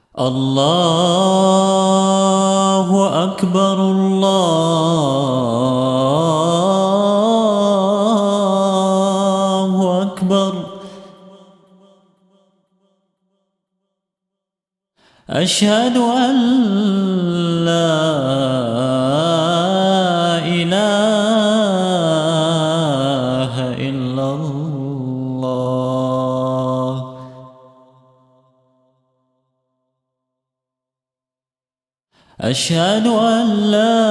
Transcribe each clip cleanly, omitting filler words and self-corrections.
الله أكبر الله أكبر. أشهد أن لا إله إلا الله. أشهد أن لا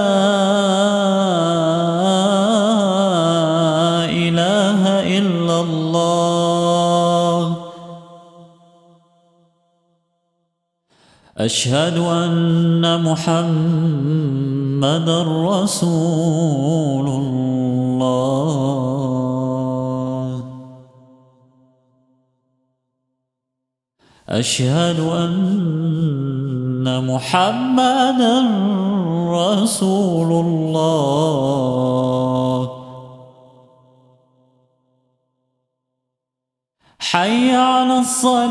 إله إلا الله. أشهد أن محمدًا رسول الله. أشهد أن محمدًا رسول الله. حي على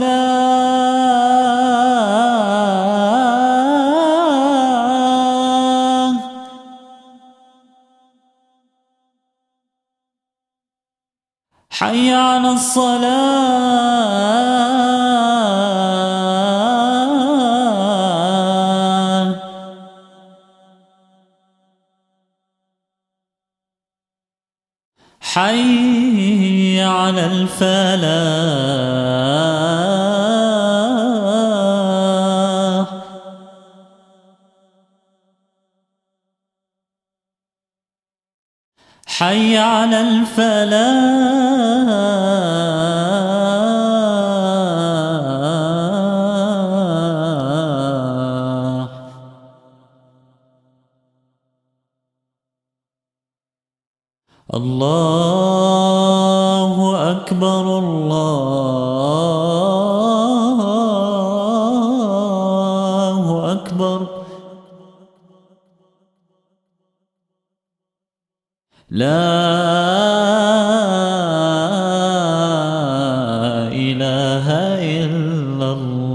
الصلاة. حي على الصلاة. حي على الفلاح. حي على الفلاح. الله أكبر الله أكبر. لا إله إلا الله.